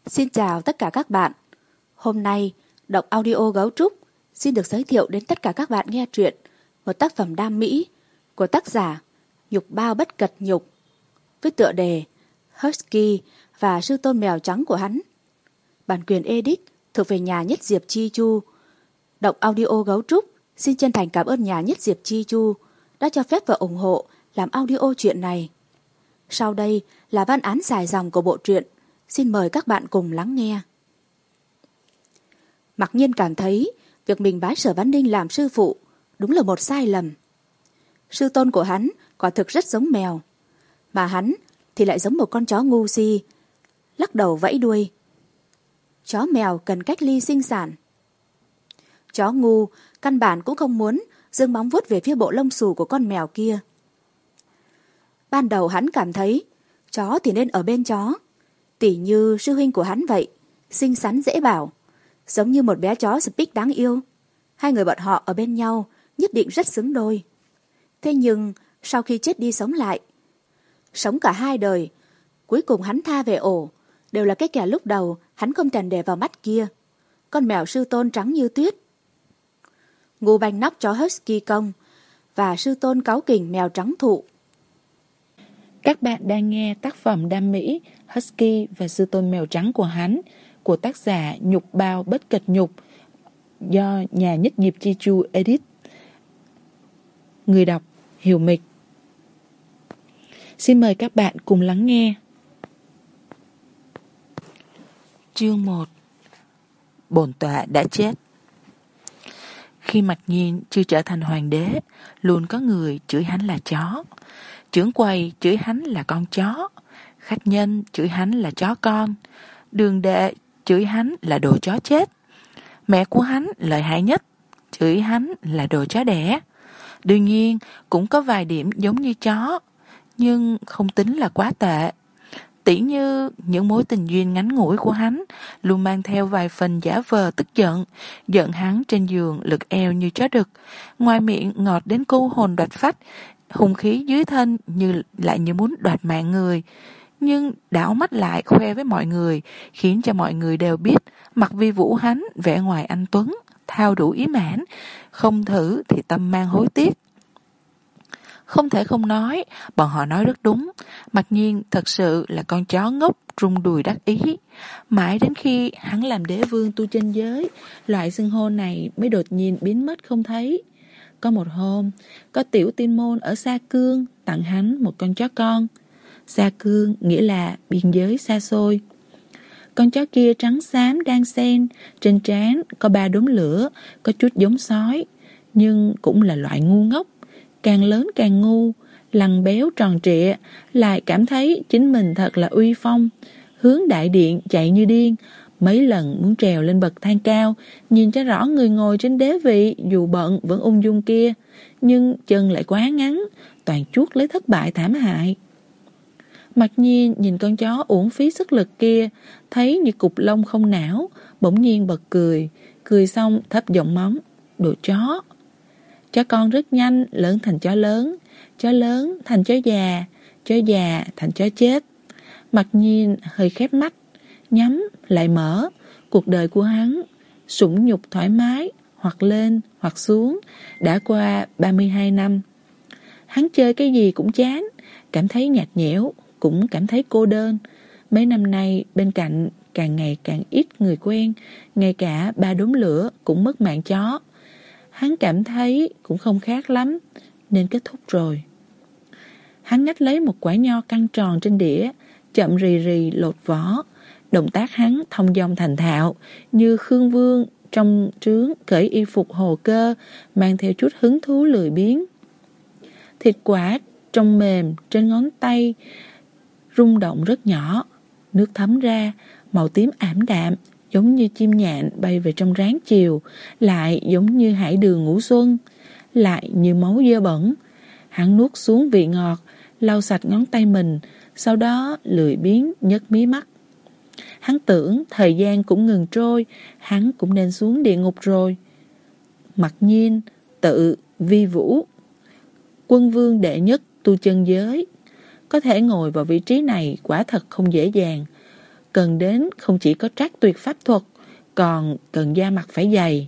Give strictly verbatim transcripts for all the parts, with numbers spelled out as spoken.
Xin chào tất cả các bạn. Hôm nay, đọc audio Gấu Trúc xin được giới thiệu đến tất cả các bạn nghe truyện một tác phẩm đam mỹ của tác giả Nhục Bao Bất Cật Nhục với tựa đề Husky và sư tôn mèo trắng của hắn. Bản quyền edit thuộc về nhà Nhất Diệp Chi Chu. Đọc audio Gấu Trúc xin chân thành cảm ơn nhà Nhất Diệp Chi Chu đã cho phép và ủng hộ làm audio truyện này. Sau đây là văn án dài dòng của bộ truyện. Xin mời các bạn cùng lắng nghe. Mặc nhiên cảm thấy việc mình bái Sở Văn Ninh làm sư phụ đúng là một sai lầm. Sư tôn của hắn quả thực rất giống mèo, mà hắn thì lại giống một con chó ngu si, lắc đầu vẫy đuôi. Chó mèo cần cách ly sinh sản. Chó ngu căn bản cũng không muốn giương móng vuốt về phía bộ lông xù của con mèo kia. Ban đầu hắn cảm thấy chó thì nên ở bên chó, tỉ như sư huynh của hắn vậy, xinh xắn dễ bảo, giống như một bé chó Spitz đáng yêu. Hai người bọn họ ở bên nhau nhất định rất xứng đôi. Thế nhưng sau khi chết đi sống lại, sống cả hai đời, cuối cùng hắn tha về ổ đều là cái kẻ lúc đầu hắn không thèm để vào mắt kia, con mèo sư tôn trắng như tuyết. Ngu banh nóc chó Husky công và sư tôn cáu kỉnh mèo trắng thụ. Các bạn đang nghe tác phẩm đam mỹ Husky và sư tôn mèo trắng của hắn của tác giả Nhục Bao Bất Cật Nhục do nhà Nhất Diệp Chi Chu edit. Người đọc Hiểu Mịch. Xin mời các bạn cùng lắng nghe. Chương một. Bổn tọa đã chết. Khi Mặc Nhiên chưa trở thành hoàng đế, luôn có người chửi hắn là chó. Trưởng quầy chửi hắn là con chó, khách nhân chửi hắn là chó con, đường đệ chửi hắn là đồ chó chết, mẹ của hắn lợi hại nhất chửi hắn là đồ chó đẻ. Đương nhiên cũng có vài điểm giống như chó, nhưng không tính là quá tệ. Tỉ như những mối tình duyên ngắn ngủi của hắn luôn mang theo vài phần giả vờ tức giận, giận hắn trên giường lực eo như chó đực, ngoài miệng ngọt đến câu hồn đoạt phách, hung khí dưới thân như lại như muốn đoạt mạng người, nhưng đảo mắt lại khoe với mọi người, khiến cho mọi người đều biết Mặc Vi Vũ hắn vẻ ngoài anh tuấn, thao đủ ý mãn, không thử thì tâm mang hối tiếc. Không thể không nói, bọn họ nói rất đúng, Mặc Nhiên thật sự là con chó ngốc rung đùi đắc ý. Mãi đến khi hắn làm đế vương tu chân giới, loại xưng hô này mới đột nhiên biến mất không thấy. Có một hôm, có tiểu tiên môn ở Sa Cương tặng hắn một con chó con. Sa Cương nghĩa là biên giới xa xôi. Con chó kia trắng xám đan xen, trên trán có ba đốm lửa, có chút giống sói, nhưng cũng là loại ngu ngốc, càng lớn càng ngu, lằn béo tròn trịa, lại cảm thấy chính mình thật là uy phong, hướng đại điện chạy như điên. Mấy lần muốn trèo lên bậc thang cao, nhìn cho rõ người ngồi trên đế vị dù bận vẫn ung dung kia, nhưng chân lại quá ngắn, toàn chuốt lấy thất bại thảm hại. Mặc Nhiên nhìn con chó uổng phí sức lực kia, thấy như cục lông không não, bỗng nhiên bật cười, cười xong thấp giọng mắng: đồ chó. Chó con rất nhanh lớn thành chó lớn, chó lớn thành chó già, chó già thành chó chết. Mặc Nhiên hơi khép mắt, nhắm lại mở. Cuộc đời của hắn sủng nhục thoải mái, hoặc lên hoặc xuống, đã qua ba mươi hai năm. Hắn chơi cái gì cũng chán, cảm thấy nhạt nhẽo, cũng cảm thấy cô đơn. Mấy năm nay bên cạnh càng ngày càng ít người quen, ngay cả ba đốm lửa cũng mất mạng chó. Hắn cảm thấy cũng không khác lắm, nên kết thúc rồi. Hắn ngắt lấy một quả nho căng tròn trên đĩa, chậm rì rì lột vỏ. Động tác hắn thông dong thành thạo, như Khương Vương trong trướng cởi y phục hồ cơ, mang theo chút hứng thú lười biếng. Thịt quả trong mềm trên ngón tay rung động rất nhỏ, nước thấm ra, màu tím ảm đạm, giống như chim nhạn bay về trong ráng chiều, lại giống như hải đường ngũ xuân, lại như máu dơ bẩn. Hắn nuốt xuống vị ngọt, lau sạch ngón tay mình, sau đó lười biếng nhấc mí mắt. Hắn tưởng thời gian cũng ngừng trôi, hắn cũng nên xuống địa ngục rồi. Mặc Nhiên tự Vi Vũ, quân vương đệ nhất tu chân giới, có thể ngồi vào vị trí này quả thật không dễ dàng. cần đến không chỉ có trác tuyệt pháp thuật, còn cần da mặt phải dày.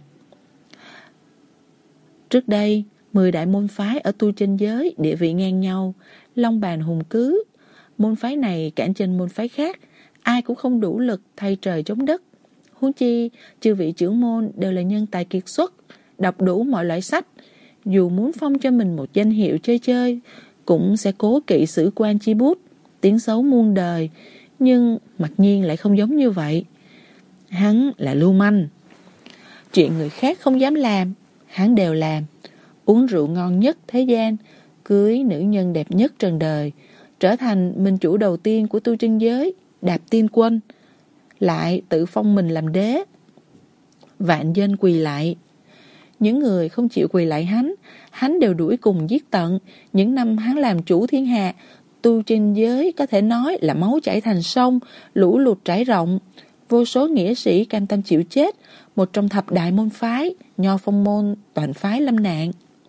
Trước đây, mười đại môn phái ở tu chân giới địa vị ngang nhau, long bàn hùng cứ. Môn phái này cản trên môn phái khác, ai cũng không đủ lực thay trời chống đất. Huống chi, chư vị trưởng môn đều là nhân tài kiệt xuất, đọc đủ mọi loại sách. Dù muốn phong cho mình một danh hiệu chơi chơi, cũng sẽ cố kỵ sử quan chi bút, tiếng xấu muôn đời. Nhưng Mặc Nhiên lại không giống như vậy. Hắn là lưu manh. Chuyện người khác không dám làm, hắn đều làm. Uống rượu ngon nhất thế gian, cưới nữ nhân đẹp nhất trần đời, trở thành minh chủ đầu tiên của tu chân giới, đạp tiên quân, lại tự phong mình làm đế. Vạn dân quỳ lại. Những người không chịu quỳ lại hắn, hắn đều đuổi cùng giết tận. Những năm hắn làm chủ thiên hạ, tu chân giới có thể nói là máu chảy thành sông, lũ lụt trải rộng. Vô số nghĩa sĩ cam tâm chịu chết, một trong thập đại môn phái, Nho Phong môn toàn phái lâm nạn.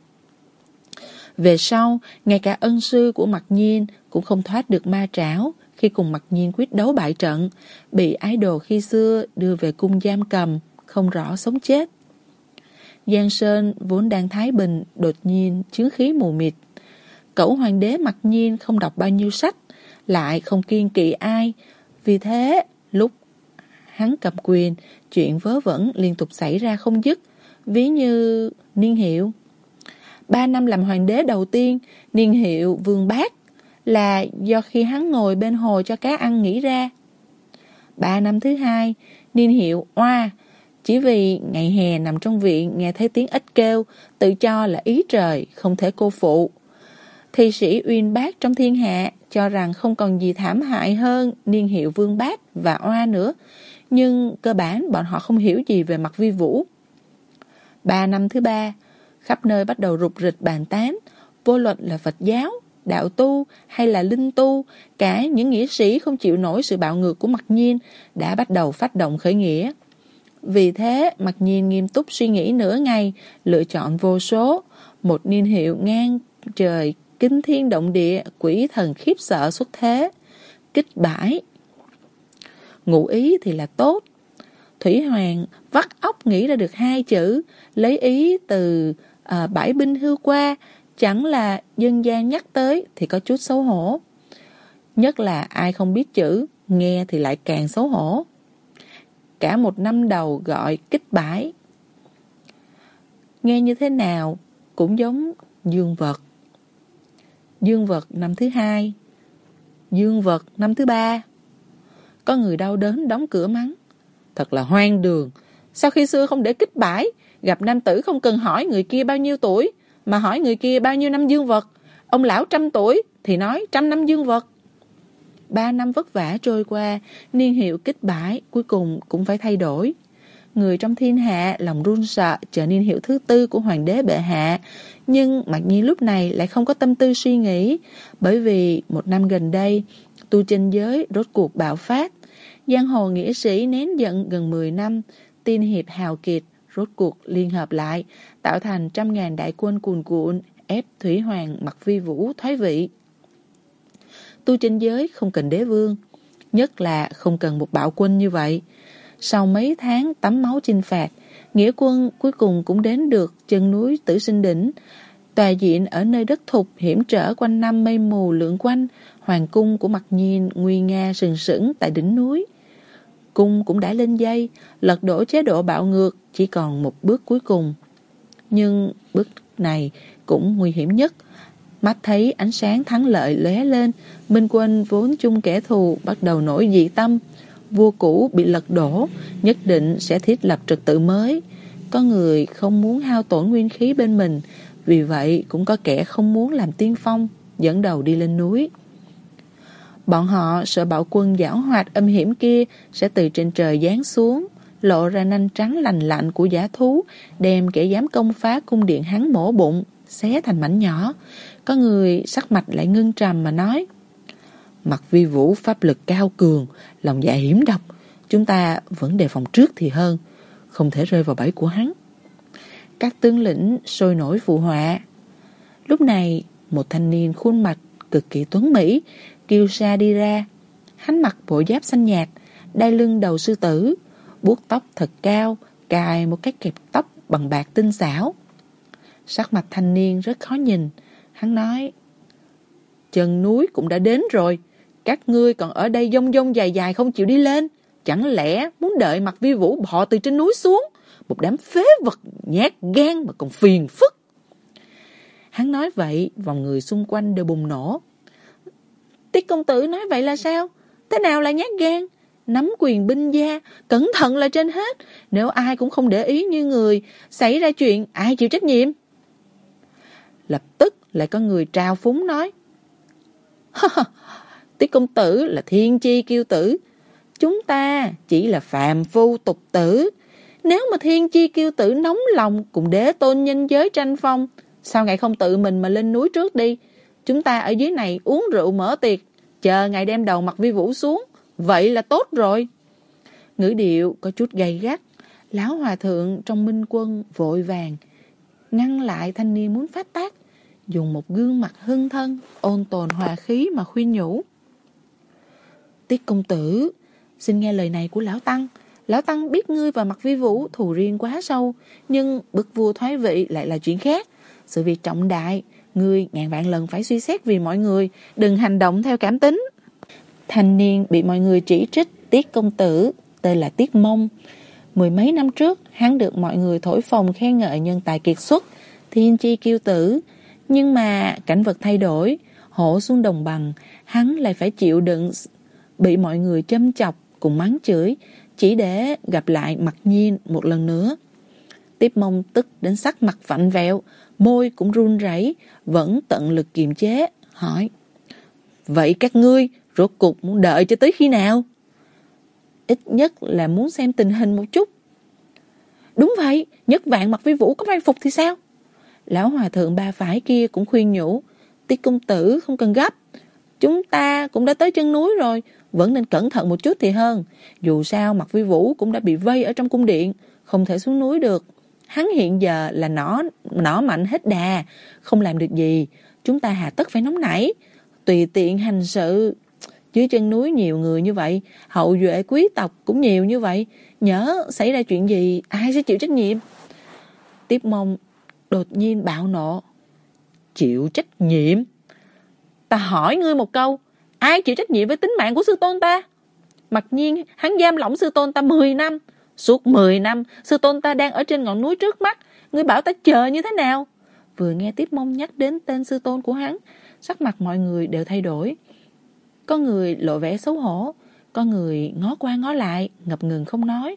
Về sau, ngay cả ân sư của Mặc Nhiên cũng không thoát được ma trảo khi cùng Mặc Nhiên quyết đấu bại trận, bị ái đồ khi xưa đưa về cung giam cầm, không rõ sống chết. Giang Sơn vốn đang thái bình, đột nhiên chướng khí mù mịt. Cẩu hoàng đế Mặc Nhiên không đọc bao nhiêu sách, lại không kiêng kỵ ai. Vì thế, lúc hắn cầm quyền, chuyện vớ vẩn liên tục xảy ra không dứt, ví như niên hiệu. Ba năm làm hoàng đế đầu tiên, niên hiệu Vương Bát, là do khi hắn ngồi bên hồ cho cá ăn nghĩ ra. Ba năm thứ hai, niên hiệu Oa, chỉ vì ngày hè nằm trong viện nghe thấy tiếng ếch kêu, tự cho là ý trời, không thể cô phụ. Thi sĩ uyên bác trong thiên hạ cho rằng không còn gì thảm hại hơn niên hiệu Vương Bát và Oa nữa, nhưng cơ bản bọn họ không hiểu gì về mặt vi vũ. Ba năm thứ ba, khắp nơi bắt đầu rục rịch bàn tán, vô luận là Phật giáo, đạo tu hay là linh tu, cả những nghĩa sĩ không chịu nổi sự bạo ngược của Mặc Nhiên đã bắt đầu phát động khởi nghĩa. Vì thế, Mặc Nhiên nghiêm túc suy nghĩ nửa ngày, lựa chọn vô số, một niên hiệu ngang trời, kinh thiên động địa, quỷ thần khiếp sợ xuất thế, kích bãi. Ngụ ý thì là tốt. Thủy Hoàng vắt óc nghĩ ra được hai chữ, lấy ý từ à, bãi binh hưu qua, chẳng là dân gian nhắc tới thì có chút xấu hổ. Nhất là ai không biết chữ, nghe thì lại càng xấu hổ. Cả một năm đầu gọi kích bãi, nghe như thế nào cũng giống dương vật. Dương vật năm thứ hai, dương vật năm thứ ba. Có người đau đớn đóng cửa mắng: thật là hoang đường, sao khi xưa không để kích bãi, gặp nam tử không cần hỏi người kia bao nhiêu tuổi, mà hỏi người kia bao nhiêu năm dương vật. Ông lão trăm tuổi thì nói trăm năm dương vật. Ba năm vất vả trôi qua, niên hiệu kích bãi cuối cùng cũng phải thay đổi. Người trong thiên hạ lòng run sợ chờ niên hiệu thứ tư của hoàng đế bệ hạ. Nhưng Mặc Nhiên lúc này lại không có tâm tư suy nghĩ, bởi vì một năm gần đây tu chân giới rốt cuộc bạo phát. Giang hồ nghĩa sĩ nén giận gần mười năm, tiên hiệp hào kiệt rốt cuộc liên hợp lại, tạo thành trăm ngàn đại quân cuồn cuộn ép Thủy Hoàng Mặc Vi Vũ thoái vị. Tu chân giới không cần đế vương, nhất là không cần một bạo quân như vậy. Sau mấy tháng tắm máu chinh phạt, nghĩa quân cuối cùng cũng đến được chân núi Tử Sinh Đỉnh. Tòa diện ở nơi đất thục hiểm trở quanh năm mây mù lượn quanh, hoàng cung của Mặc Nhiên nguy nga sừng sững tại đỉnh núi. Cung cũng đã lên dây, lật đổ chế độ bạo ngược, chỉ còn một bước cuối cùng. Nhưng bước này cũng nguy hiểm nhất. Mắt thấy ánh sáng thắng lợi lóe lên, minh quân vốn chung kẻ thù bắt đầu nổi dị tâm. Vua cũ bị lật đổ, nhất định sẽ thiết lập trật tự mới. Có người không muốn hao tổn nguyên khí bên mình, vì vậy cũng có kẻ không muốn làm tiên phong, dẫn đầu đi lên núi. Bọn họ sợ bạo quân giảo hoạt âm hiểm kia sẽ từ trên trời giáng xuống, lộ ra nanh trắng lành lạnh của dã thú, đem kẻ dám công phá cung điện hắn mổ bụng, xé thành mảnh nhỏ. Có người sắc mặt lại ngưng trầm mà nói: Mặc Vi Vũ pháp lực cao cường, lòng dạ hiểm độc, chúng ta vẫn đề phòng trước thì hơn, không thể rơi vào bẫy của hắn. Các tướng lĩnh sôi nổi phụ họa. Lúc này, một thanh niên khuôn mặt cực kỳ tuấn mỹ, kiêu sa đi ra. Hắn mặc bộ giáp xanh nhạt, đai lưng đầu sư tử, buốt tóc thật cao, cài một cái kẹp tóc bằng bạc tinh xảo. Sắc mặt thanh niên rất khó nhìn. Hắn nói: chân núi cũng đã đến rồi, các ngươi còn ở đây dông dông dài dài không chịu đi lên. Chẳng lẽ muốn đợi Mạc Vi Vũ bò từ trên núi xuống? Một đám phế vật nhát gan mà còn phiền phức. Hắn nói vậy, vòng người xung quanh đều bùng nổ. Tiết công tử nói vậy là sao? Thế nào là nhát gan? Nắm quyền binh gia, cẩn thận là trên hết. Nếu ai cũng không để ý như người, xảy ra chuyện ai chịu trách nhiệm? Lập tức lại có người trào phúng nói: Tiết công tử là thiên chi kiêu tử, chúng ta chỉ là phàm phu tục tử. Nếu mà thiên chi kiêu tử nóng lòng cùng đế tôn nhân giới tranh phong, sao ngài không tự mình mà lên núi trước đi? Chúng ta ở dưới này uống rượu mở tiệc, chờ ngài đem đầu Mạc Vi Vũ xuống, vậy là tốt rồi. Ngữ điệu có chút gay gắt. Lão hòa thượng trong minh quân vội vàng ngăn lại thanh niên muốn phát tác, dùng một gương mặt hưng thân ôn tồn hòa khí mà khuyên nhủ: Tiết công tử, xin nghe lời này của lão tăng. Lão tăng biết ngươi và Mạc Vi Vũ thù riêng quá sâu, nhưng bức vua thoái vị lại là chuyện khác. Sự việc trọng đại, ngươi ngàn vạn lần phải suy xét vì mọi người, đừng hành động theo cảm tính. Thanh niên bị mọi người chỉ trích Tiết công tử tên là Tiết Mông. Mười mấy năm trước, hắn được mọi người thổi phồng khen ngợi nhân tài kiệt xuất, thiên chi kiêu tử. Nhưng mà cảnh vật thay đổi, hổ xuống đồng bằng, hắn lại phải chịu đựng bị mọi người châm chọc cùng mắng chửi, chỉ để gặp lại Mặc Nhiên một lần nữa. Tiết Mông tức đến sắc mặt vặn vẹo, môi cũng run rẩy, vẫn tận lực kiềm chế, hỏi: Vậy các ngươi rốt cuộc muốn đợi cho tới khi nào? Ít nhất là muốn xem tình hình một chút. Đúng vậy, nhất vạn Mạc Vi Vũ có mai phục thì sao? Lão hòa thượng ba phải kia cũng khuyên nhủ: Tiết công tử không cần gấp, chúng ta cũng đã tới chân núi rồi, vẫn nên cẩn thận một chút thì hơn. Dù sao Mạc Vi Vũ cũng đã bị vây ở trong cung điện, không thể xuống núi được. Hắn hiện giờ là nỏ, nỏ mạnh hết đà, không làm được gì. Chúng ta hà tất phải nóng nảy, tùy tiện hành sự. Dưới chân núi nhiều người như vậy, hậu duệ quý tộc cũng nhiều như vậy, nhỡ xảy ra chuyện gì ai sẽ chịu trách nhiệm? Tiết Mông đột nhiên bạo nộ: Chịu trách nhiệm? Ta hỏi ngươi một câu, ai chịu trách nhiệm với tính mạng của sư tôn ta? Mặc nhiên hắn giam lỏng sư tôn ta mười năm. Suốt mười năm, sư tôn ta đang ở trên ngọn núi trước mắt, ngươi bảo ta chờ như thế nào? Vừa nghe Tiết Mông nhắc đến tên sư tôn của hắn, sắc mặt mọi người đều thay đổi. Có người lộ vẻ xấu hổ, có người ngó qua ngó lại, ngập ngừng không nói.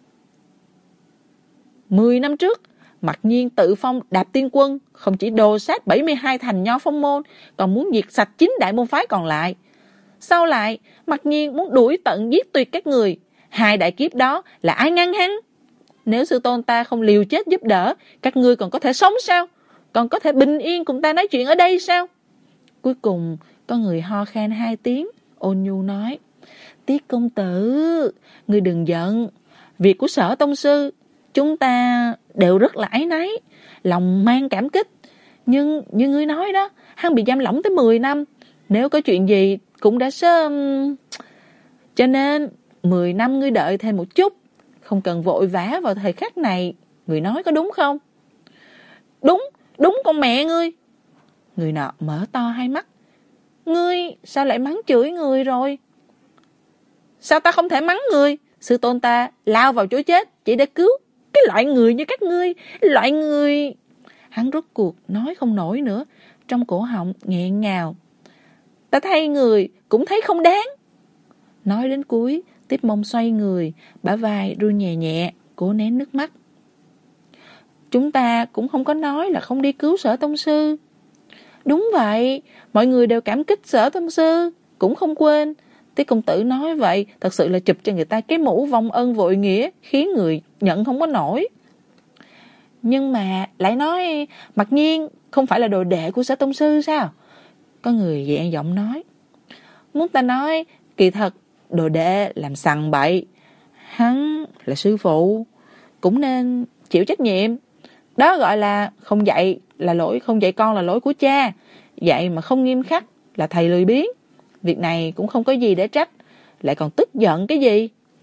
Mười năm trước, Mặc Nhiên tự phong Đạp Tiên Quân, không chỉ đồ sát bảy mươi hai thành nho phong môn, còn muốn diệt sạch chín đại môn phái còn lại. Sau lại, Mặc Nhiên muốn đuổi tận giết tuyệt các người. Hai đại kiếp đó là ai ngăn hắn? Nếu sư tôn ta không liều chết giúp đỡ, các ngươi còn có thể sống sao? Còn có thể bình yên cùng ta nói chuyện ở đây sao? Cuối cùng, có người ho khan hai tiếng, ôn nhu nói: Tiết công tử, ngươi đừng giận. Việc của Sở tông sư, chúng ta đều rất là áy náy, lòng mang cảm kích. Nhưng như ngươi nói đó, hắn bị giam lỏng tới mười năm. Nếu có chuyện gì cũng đã sớm. Cho nên mười năm ngươi đợi thêm một chút, không cần vội vã vào thời khắc này. Người nói có đúng không? Đúng, đúng con mẹ ngươi. Người nọ mở to hai mắt. Ngươi sao lại mắng chửi người rồi? Sao ta không thể mắng người? Sư tôn ta lao vào chỗ chết chỉ để cứu cái loại người như các ngươi. Loại người... Hắn rốt cuộc nói không nổi nữa, trong cổ họng nghẹn ngào. Ta thay người cũng thấy không đáng. Nói đến cuối, Tiết Mông xoay người, bả vai run nhẹ nhẹ, cố nén nước mắt. Chúng ta cũng không có nói là không đi cứu Sở tông sư. Đúng vậy, mọi người đều cảm kích Sở tông sư, cũng không quên. Tiết công tử nói vậy, thật sự là chụp cho người ta cái mũ vong ân vội nghĩa, khiến người nhận không có nổi. Nhưng mà lại nói Mặc Nhiên không phải là đồ đệ của Sở tông sư sao? Có người dạng giọng nói. Muốn ta nói, kỳ thật đồ đệ làm sằng bậy, hắn là sư phụ, cũng nên chịu trách nhiệm. Đó gọi là không dạy là lỗi, không dạy con là lỗi của cha, dạy mà không nghiêm khắc là thầy lười biếng. Việc này cũng không có gì để trách, lại còn tức giận cái gì?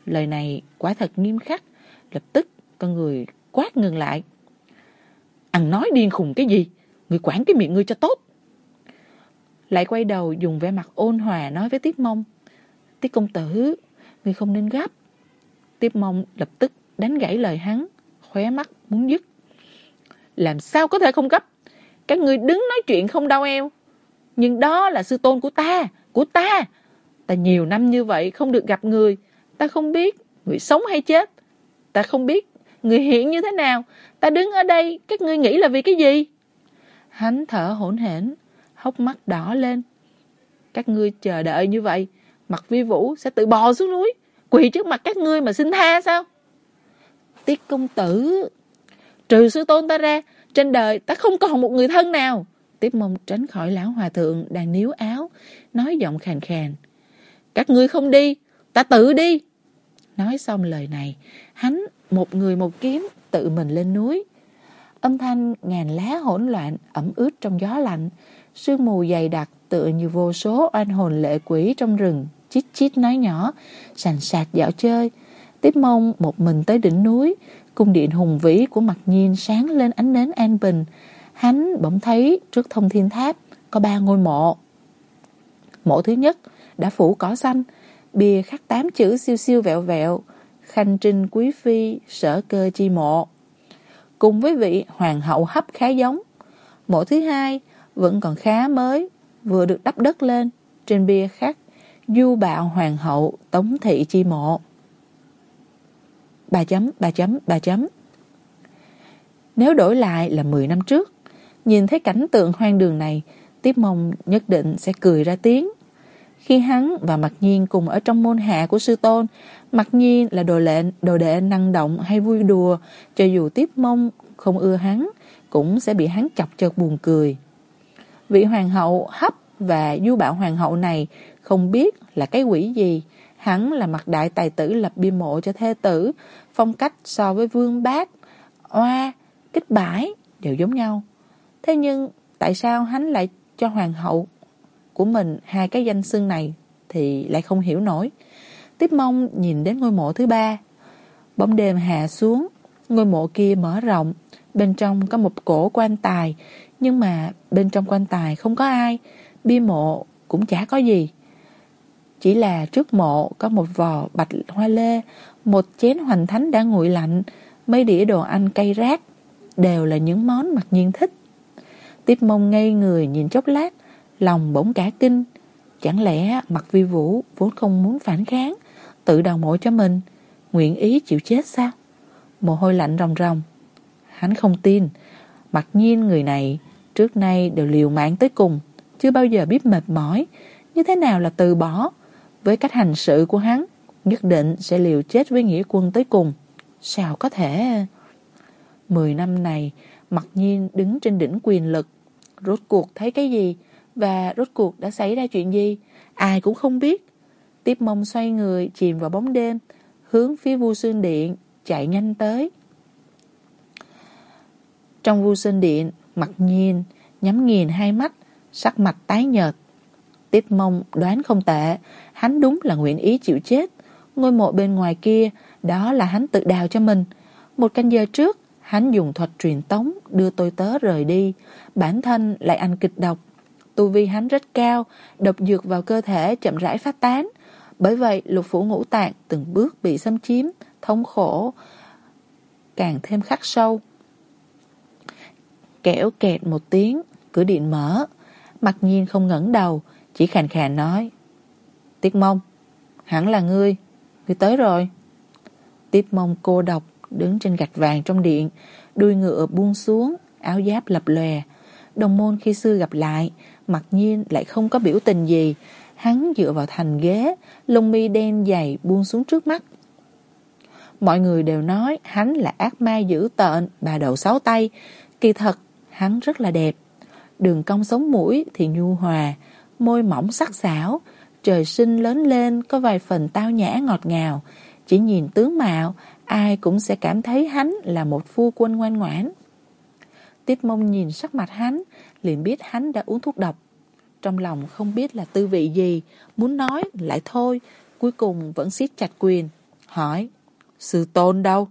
Lời này quả thật nghiêm khắc. Lập tức con người quát ngừng lại. Ăn nói điên khùng cái gì? Ngươi quản cái miệng ngươi cho tốt. Lại quay đầu dùng vẻ mặt ôn hòa nói với Tiết Mông. Tiết công tử, ngươi không nên gấp. Tiết Mông lập tức đánh gãy lời hắn, khóe mắt muốn dứt. Làm sao có thể không gấp? Các ngươi đứng nói chuyện không đau eo. Nhưng đó là sư tôn của ta, của ta. Ta nhiều năm như vậy không được gặp người. Ta không biết người sống hay chết. Ta không biết người hiện như thế nào. Ta đứng ở đây, các ngươi nghĩ là vì cái gì? Hắn thở hổn hển, hốc mắt đỏ lên. Các ngươi chờ đợi như vậy, Mặc Vi Vũ sẽ tự bò xuống núi, quỳ trước mặt các ngươi mà xin tha sao? Tiết công tử, trừ sư tôn ta ra, trên đời ta không còn một người thân nào. Tiết Mông tránh khỏi lão hòa thượng đang níu áo, nói giọng khàn khàn. Các ngươi không đi, ta tự đi. Nói xong lời này, hắn một người một kiếm tự mình lên núi. Âm thanh ngàn lá hỗn loạn ẩm ướt trong gió lạnh, sương mù dày đặc tựa như vô số oan hồn lệ quỷ trong rừng, chít chít nói nhỏ, sàn sạt dạo chơi. Tiết Mông một mình tới đỉnh núi, cung điện hùng vĩ của Mặc Nhiên sáng lên ánh nến an bình. Hắn bỗng thấy trước Thông Thiên Tháp có ba ngôi mộ. Mộ thứ nhất đã phủ cỏ xanh, bìa khắc tám chữ siêu siêu vẹo vẹo, Khanh Trinh Quý Phi Sở Cơ Chi Mộ, cùng với vị hoàng hậu hấp khá giống. Mộ thứ hai vẫn còn khá mới, vừa được đắp đất lên, trên bia khắc Du Bạo Hoàng hậu Tống Thị Chi Mộ. Ba chấm, ba chấm, ba chấm. Nếu đổi lại là mười năm trước, nhìn thấy cảnh tượng hoang đường này, Tiết Mông nhất định sẽ cười ra tiếng. Khi hắn và Mặc Nhiên cùng ở trong môn hạ của sư tôn, Mặc Nhiên là đồ lệ, đồ đệ năng động hay vui đùa, cho dù Tiết Mông không ưa hắn, cũng sẽ bị hắn chọc cho buồn cười. Vị hoàng hậu hấp và Du Bạo Hoàng hậu này không biết là cái quỷ gì. Hắn là mặt đại tài tử lập bia mộ cho thê tử, phong cách so với Vương Bác, Oa, Kích Bãi đều giống nhau. Thế nhưng tại sao hắn lại cho hoàng hậu của mình hai cái danh xưng này thì lại không hiểu nổi. Tiết Mông nhìn đến ngôi mộ thứ ba. Bóng đêm hạ xuống, ngôi mộ kia mở rộng, bên trong có một cổ quan tài, nhưng mà bên trong quan tài không có ai, bia mộ cũng chả có gì. Chỉ là trước mộ có một vò bạch hoa lê, một chén hoành thánh đã nguội lạnh, mấy đĩa đồ ăn cay rát, đều là những món Mặc Nhiên thích. Tiết Mông ngây người nhìn chốc lát, lòng bỗng cả kinh. Chẳng lẽ Mặc Vi Vũ vốn không muốn phản kháng, tự đào mộ cho mình, nguyện ý chịu chết sao? Mồ hôi lạnh ròng ròng. Hắn không tin. Mặc Nhiên người này trước nay đều liều mạng tới cùng, chưa bao giờ biết mệt mỏi. Như thế nào là từ bỏ? Với cách hành sự của hắn, nhất định sẽ liều chết với nghĩa quân tới cùng. Sao có thể? Mười năm này, Mặc Nhiên đứng trên đỉnh quyền lực, rốt cuộc thấy cái gì? Và rốt cuộc đã xảy ra chuyện gì? Ai cũng không biết. Tiết Mông xoay người chìm vào bóng đêm, hướng phía Vu Sơn Điện chạy nhanh tới. Trong Vu Sơn Điện, Mặc Nhiên nhắm nghiền hai mắt, sắc mặt tái nhợt. Tiết Mông đoán không tệ, hắn đúng là nguyện ý chịu chết. Ngôi mộ bên ngoài kia, đó là hắn tự đào cho mình. Một canh giờ trước, hắn dùng thuật truyền tống đưa tôi tớ rời đi, bản thân lại ăn kịch độc. Tu vi hắn rất cao, độc dược vào cơ thể chậm rãi phát tán. Bởi vậy lục phủ ngũ tạng từng bước bị xâm chiếm, thống khổ càng thêm khắc sâu. Kẽo kẹt một tiếng, cửa điện mở. Mặc Nhiên không ngẩng đầu, chỉ khàn khàn nói: Tiết Mông, hẳn là ngươi, ngươi tới rồi. Tiết Mông cô độc đứng trên gạch vàng trong điện, đuôi ngựa buông xuống, áo giáp lập lòe. Đồng môn khi xưa gặp lại, Mặc Nhiên lại không có biểu tình gì. Hắn dựa vào thành ghế, lông mi đen dày buông xuống trước mắt. Mọi người đều nói hắn là ác ma dữ tợn, bà đầu sáu tay. Kỳ thật, hắn rất là đẹp. Đường cong sống mũi thì nhu hòa, môi mỏng sắc sảo, trời sinh lớn lên có vài phần tao nhã ngọt ngào. Chỉ nhìn tướng mạo, ai cũng sẽ cảm thấy hắn là một phu quân ngoan ngoãn. Tiết Mông nhìn sắc mặt hắn, liền biết hắn đã uống thuốc độc. Trong lòng không biết là tư vị gì, muốn nói lại thôi, cuối cùng vẫn siết chặt quyền, hỏi, sư tôn đâu?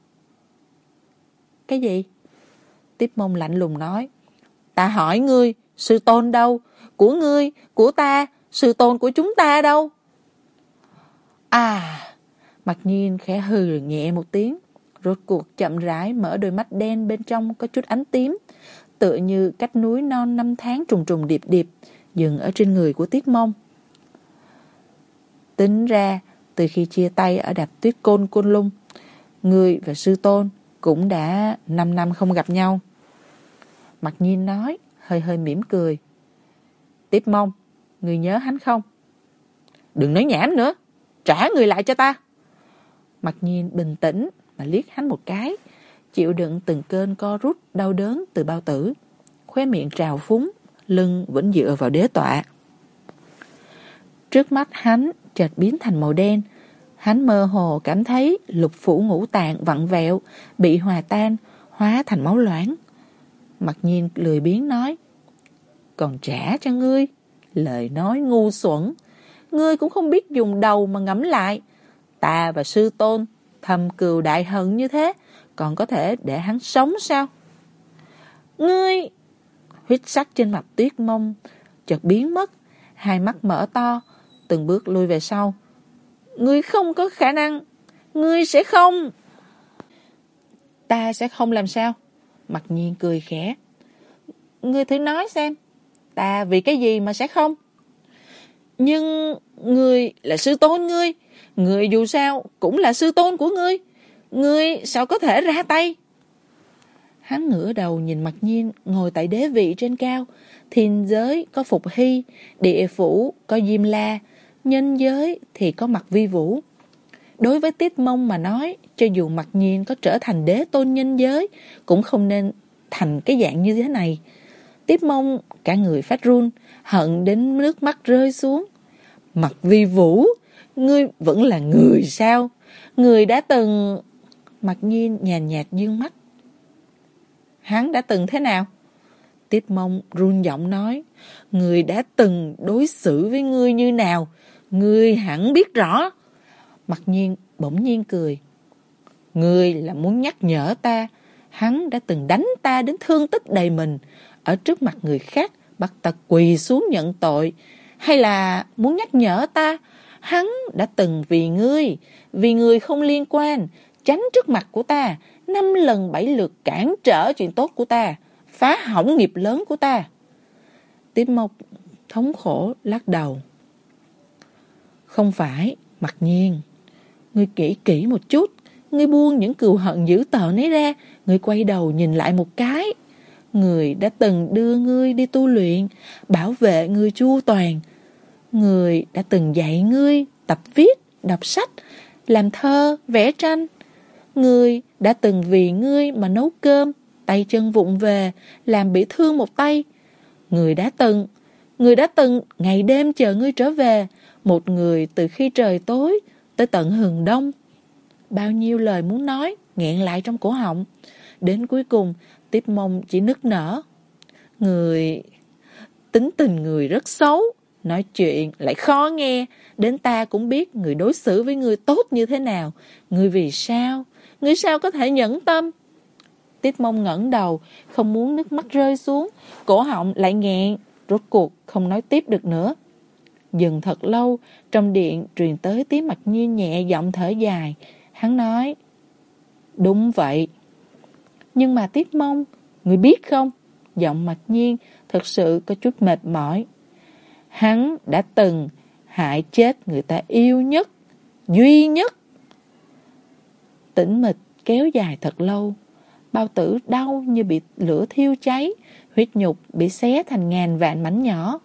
Cái gì? Tiếp Mông lạnh lùng nói, ta hỏi ngươi, sư tôn đâu? Của ngươi, của ta, sư tôn của chúng ta đâu? À, Mặc Nhiên khẽ hừ nhẹ một tiếng, rốt cuộc chậm rãi mở đôi mắt đen bên trong có chút ánh tím, tựa như cách núi non năm tháng trùng trùng điệp điệp, dừng ở trên người của Tiết Mông. Tính ra, từ khi chia tay ở đạp tuyết côn Côn Lung, ngươi và sư tôn cũng đã năm năm không gặp nhau. Mặc Nhiên nói, hơi hơi mỉm cười. Tiếp Mông, ngươi nhớ hắn không? Đừng nói nhảm nữa, trả người lại cho ta. Mặc Nhiên bình tĩnh mà liếc hắn một cái, chịu đựng từng cơn co rút đau đớn từ bao tử, khóe miệng trào phúng, lưng vẫn dựa vào đế tọa. Trước mắt hắn chợt biến thành màu đen. Hắn mơ hồ cảm thấy lục phủ ngũ tạng vặn vẹo, bị hòa tan, hóa thành máu loãng. Mặc Nhiên lười biếng nói, còn trả cho ngươi. Lời nói ngu xuẩn, ngươi cũng không biết dùng đầu mà ngẫm lại. Ta và sư tôn thầm cừu đại hận như thế, còn có thể để hắn sống sao? Ngươi! Huyết sắc trên mặt Tuyết Mông chợt biến mất, hai mắt mở to, từng bước lui về sau. Ngươi không có khả năng, ngươi sẽ không. Ta sẽ không làm sao? Mặc Nhiên cười khẽ. Ngươi thử nói xem, ta vì cái gì mà sẽ không? Nhưng ngươi là sư tôn ngươi, ngươi dù sao cũng là sư tôn của ngươi, ngươi sao có thể ra tay? Hắn ngửa đầu nhìn Mặc Nhiên ngồi tại đế vị trên cao, thiên giới có Phục Hy, địa phủ có Diêm La, nhân giới thì có Mặc Vi Vũ. Đối với Tiết Mông mà nói, cho dù Mặc Nhiên có trở thành đế tôn nhân giới, cũng không nên thành cái dạng như thế này. Tiết Mông cả người phát run, hận đến nước mắt rơi xuống. Mặc Vi Vũ, ngươi vẫn là người sao? Người đã từng... Mặc Nhiên nhàn nhạt dương mắt. Hắn đã từng thế nào? Tiết Mông run giọng nói, người đã từng đối xử với ngươi như nào? Ngươi hẳn biết rõ. Mặc Nhiên bỗng nhiên cười. Ngươi là muốn nhắc nhở ta, hắn đã từng đánh ta đến thương tích đầy mình, ở trước mặt người khác bắt ta quỳ xuống nhận tội, hay là muốn nhắc nhở ta, hắn đã từng vì ngươi, vì người không liên quan, tránh trước mặt của ta, năm lần bảy lượt cản trở chuyện tốt của ta, phá hỏng nghiệp lớn của ta. Tiết Mông thống khổ lắc đầu. Không phải, Mặc Nhiên. Ngươi kỹ kỹ một chút, ngươi buông những cừu hận dữ tợn ấy ra, ngươi quay đầu nhìn lại một cái. Người đã từng đưa ngươi đi tu luyện, bảo vệ ngươi chu toàn. Người đã từng dạy ngươi tập viết, đọc sách, làm thơ, vẽ tranh. Người đã từng vì ngươi mà nấu cơm, tay chân vụng về, làm bị thương một tay. Người đã từng, người đã từng ngày đêm chờ ngươi trở về, một người từ khi trời tối tới tận hừng đông. Bao nhiêu lời muốn nói, nghẹn lại trong cổ họng. Đến cuối cùng, Tiết Mông chỉ nức nở. Người... tính tình người rất xấu, nói chuyện lại khó nghe, đến ta cũng biết người đối xử với người tốt như thế nào. Người vì sao? Người sao có thể nhẫn tâm? Tiết Mông ngẩng đầu, không muốn nước mắt rơi xuống, cổ họng lại nghẹn, rốt cuộc không nói tiếp được nữa. Dừng thật lâu, trong điện truyền tới tiếng Mặc Nhiên nhẹ giọng thở dài. Hắn nói, đúng vậy. Nhưng mà Tiết Mông, người biết không? Giọng Mặc Nhiên thật sự có chút mệt mỏi. Hắn đã từng hại chết người ta yêu nhất, duy nhất. Tĩnh mịch kéo dài thật lâu. Bao tử đau như bị lửa thiêu cháy, huyết nhục bị xé thành ngàn vạn mảnh nhỏ.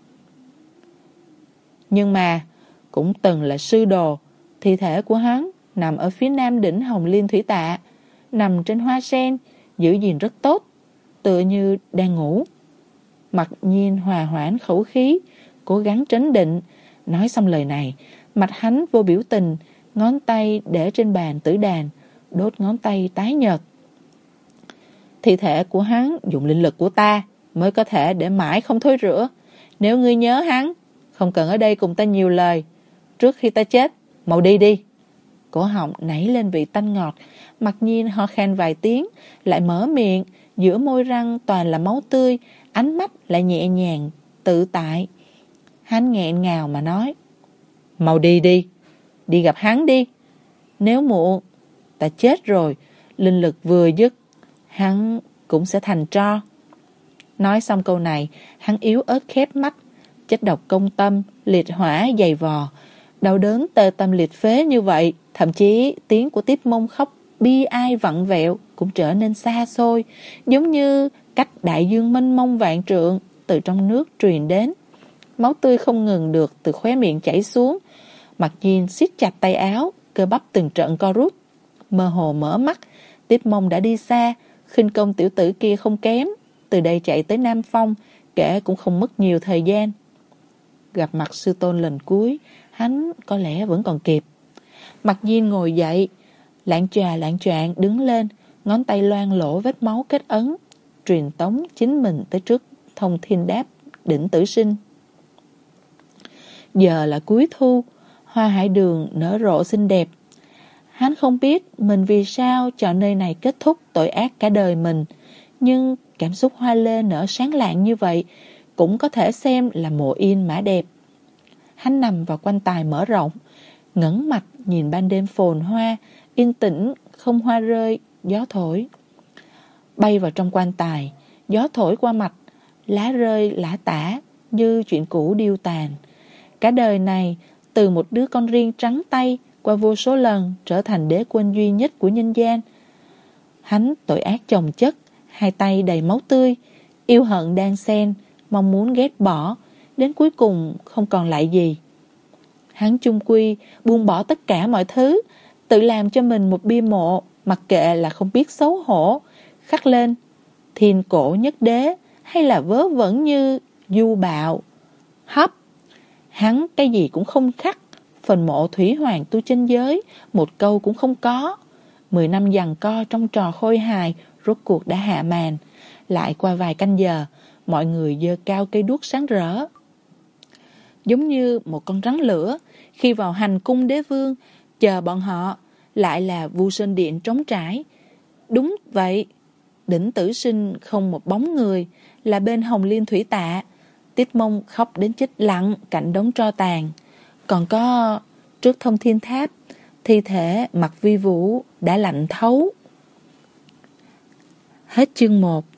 Nhưng mà cũng từng là sư đồ. Thi thể của hắn nằm ở phía nam đỉnh Hồng Liên Thủy Tạ, nằm trên hoa sen, giữ gìn rất tốt, tựa như đang ngủ. Mặc Nhiên hòa hoãn khẩu khí, cố gắng trấn định. Nói xong lời này, mặt hắn vô biểu tình, ngón tay để trên bàn tử đàn, đốt ngón tay tái nhợt. Thi thể của hắn dùng linh lực của ta mới có thể để mãi không thối rữa. Nếu ngươi nhớ hắn, không cần ở đây cùng ta nhiều lời. Trước khi ta chết, mau đi đi. Cổ họng nảy lên vị tanh ngọt. Mặc nhiên ho khan vài tiếng, lại mở miệng, giữa môi răng toàn là máu tươi, ánh mắt lại nhẹ nhàng, tự tại. Hắn nghẹn ngào mà nói: Mau đi đi, đi gặp hắn đi. Nếu muộn, ta chết rồi, linh lực vừa dứt, hắn cũng sẽ thành tro. Nói xong câu này, hắn yếu ớt khép mắt. Chất độc công tâm, liệt hỏa dày vò, đau đớn tê tâm liệt phế như vậy. Thậm chí tiếng của Tiếp Mông khóc bi ai vặn vẹo cũng trở nên xa xôi, giống như cách đại dương mênh mông vạn trượng từ trong nước truyền đến. Máu tươi không ngừng được từ khóe miệng chảy xuống. Mặc nhiên siết chặt tay áo, cơ bắp từng trận co rút. Mơ hồ mở mắt, Tiếp Mông đã đi xa. Khinh công tiểu tử kia không kém, từ đây chạy tới Nam Phong kể cũng không mất nhiều thời gian. Gặp mặt sư tôn lần cuối, hắn có lẽ vẫn còn kịp. Mặc nhiên ngồi dậy, lạng chà lạng choạng đứng lên, ngón tay loang lổ vết máu kết ấn, truyền tống chính mình tới trước Thông Thiên Đáp đỉnh Tử Sinh. Giờ là cuối thu, hoa hải đường nở rộ xinh đẹp. Hắn không biết mình vì sao chọn nơi này kết thúc tội ác cả đời mình, nhưng cảm xúc hoa lê nở sáng lạng như vậy cũng có thể xem là mộ yên mã đẹp. Hắn nằm vào quan tài mở rộng, ngẩng mặt nhìn ban đêm phồn hoa, yên tĩnh, không hoa rơi, gió thổi. Bay vào trong quan tài, gió thổi qua mặt, lá rơi lả tả như chuyện cũ điêu tàn. Cả đời này, từ một đứa con riêng trắng tay, qua vô số lần trở thành đế quân duy nhất của nhân gian. Hắn tội ác chồng chất, hai tay đầy máu tươi, yêu hận đan xen, mong muốn ghét bỏ, đến cuối cùng không còn lại gì. Hắn chung quy buông bỏ tất cả mọi thứ, tự làm cho mình một bia mộ, mặc kệ là không biết xấu hổ, khắc lên thiên cổ nhất đế hay là vớ vẩn như du bạo, hấp. Hắn cái gì cũng không khắc, phần mộ thủy hoàng tu chân giới một câu cũng không có. Mười năm giằng co trong trò khôi hài rốt cuộc đã hạ màn. Lại qua vài canh giờ, mọi người giơ cao cây đuốc sáng rỡ, giống như một con rắn lửa khi vào hành cung đế vương. Chờ bọn họ lại là Vu Sơn Điện trống trải. Đúng vậy, đỉnh Tử Sinh không một bóng người, là bên Hồng Liên Thủy Tạ. Tiết Mông khóc đến chết lặng cạnh đống tro tàn. Còn có trước Thông Thiên Tháp, thi thể Mặc Vi Vũ đã lạnh thấu. Hết chương một.